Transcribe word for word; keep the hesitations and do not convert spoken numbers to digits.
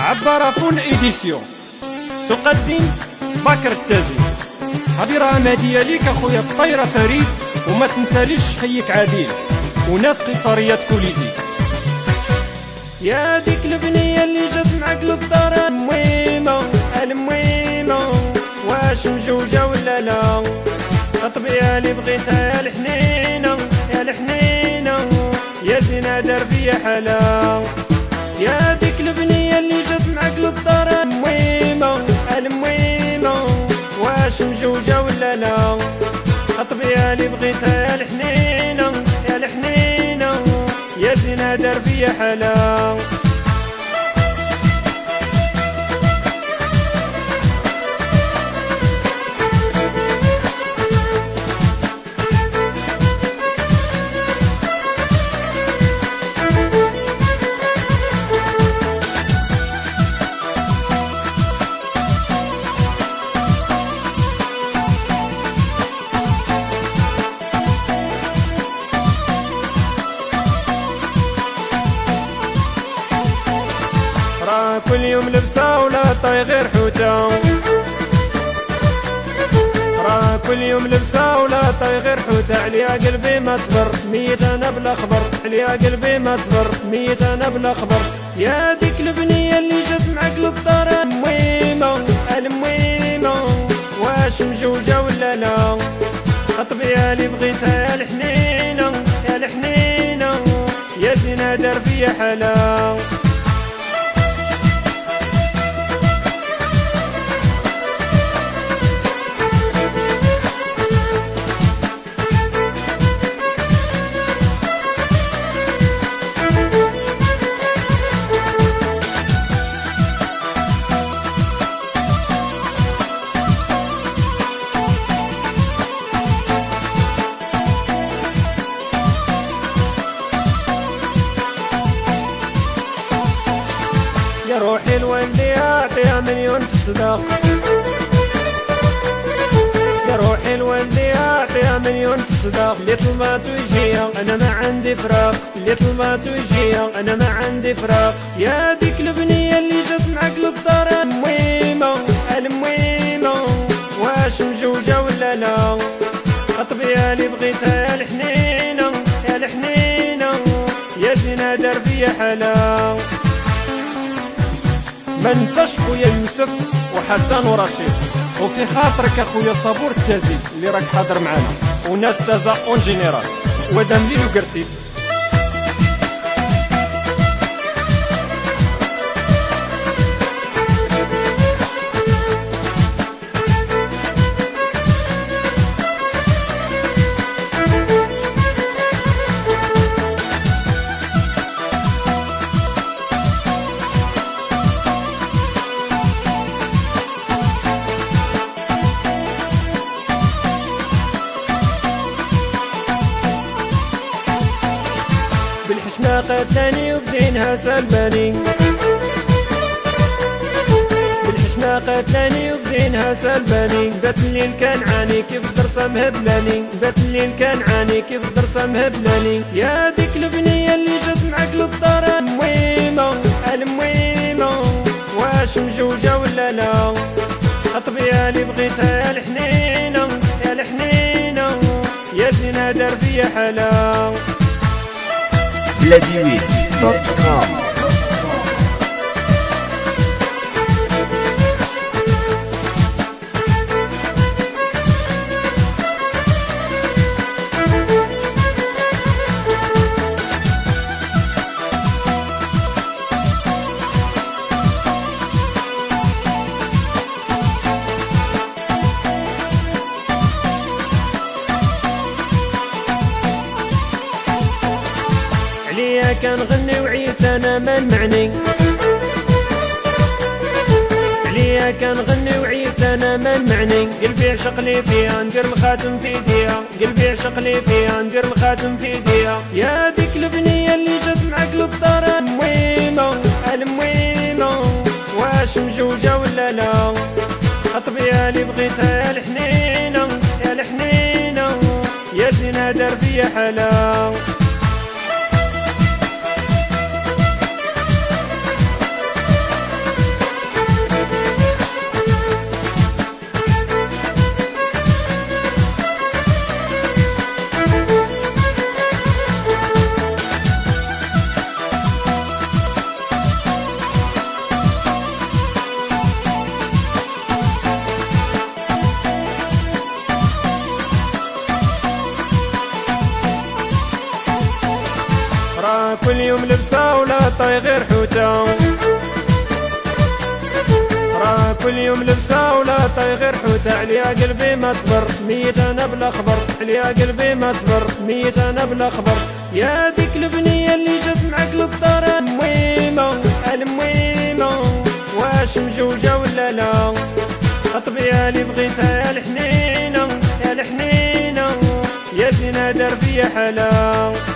عبارة فون إيديسيون تقدم بكر التازي. هذه راه هدية ليك اخويا الطيرة فريد، وما تنساليش خيك عادل وناس قيصريات كوليزي. يا ديك البنية اللي جات معاك للدار المويمة المويمة، واش مجوجة ولا لا؟ الطبيعة اللي بغيتها يا الحنينة يا الحنينة، يا زينة دار فيا حلا. يا ديك البنية اللي جات معاك للدار المويمة المويمة، واش مجوجة ولا لا؟ الطبيعة اللي بغيتها يا الحنينة يا الحنينة، يا زينة دار فيا حلا. راه كل يوم لبسة ولا طاي غير حوتة، راه كل يوم لبسة ولا طاي غير حوتة. عليا قلبي ما صبر ميت انا بلا خبر، عليا قلبي ما صبر ميت انا بلا خبر. يا ديك البنية اللي جات معاك للدار المويمة المويمة، واش مجوجة ولا لا؟ الطبيعة اللي بغيتها يا الحنينة يا الحنينة، يا زينة دار فيا حلا. يا روحي الوالدي اعطيها مليون في الصداق، يا روحي الوالدي اعطيها مليون في الصداق. اللي طلبات ويجيها انا ما عندي فراق، اللي طلبات ويجيها انا ما عندي فراق. يا ديك البنية اللي جات معاك للدار المويمة المويمة، واش مجوجة ولا لا؟ الطبيعة اللي بغيتها يا الحنينة يا الحنينة، يا زينة دار فيا حلا. ما ننساش خويا يوسف وحسن ورشيد، وفي خاطرك اخويا صابور التازي اللي راك حاضر معنا، وناس تازا اون جينيرال ودمليل وقرسيد. بالحشمة قتلاني وبزينها سلباني، بالحشمة قتلاني وبزينها سلباني. بات الليل كان عاني كيف درسة مهبلاني، بات الليل كان عاني كيف درسة مهبلاني. يا ديك البنية اللي جات معاك للدار المويمة المويمة، واش مجوجة ولا لا؟ الطبيعة اللي بغيتها يا الحنينة يا الحنينة، يا زينة دار فيا حلا. بلاديوي دوت كوم. عليا كنغني وعيت انا ما نمعني، عليا كنغني وعيت انا ما نمعني. قلبي عشق لي فيها ندير الخاتم في يديها، قلبي عشق لي فيها ندير الخاتم في يديها. يا ديك البنية اللي جات معاك للدار المويمة المويمة، واش مجوجة ولا لا؟ الطبيعة اللي بغيتها يا الحنينة يا الحنينة، يا زينة دار فيا حلا. راه كل يوم لبسة ولا طاي غير حوتة، راه كل يوم لبسة ولا طاي غير حوتة. عليا قلبي ما صبر ميت انا بلا خبر، عليا قلبي ما صبر ميت انا بلا خبر. يا ديك البنية اللي جات معاك للدار المويمة المويمة، واش مجوجة ولا لا؟ الطبيعة اللي بغيتها يا الحنينة يا الحنينة، يا زينة دار فيا حالة.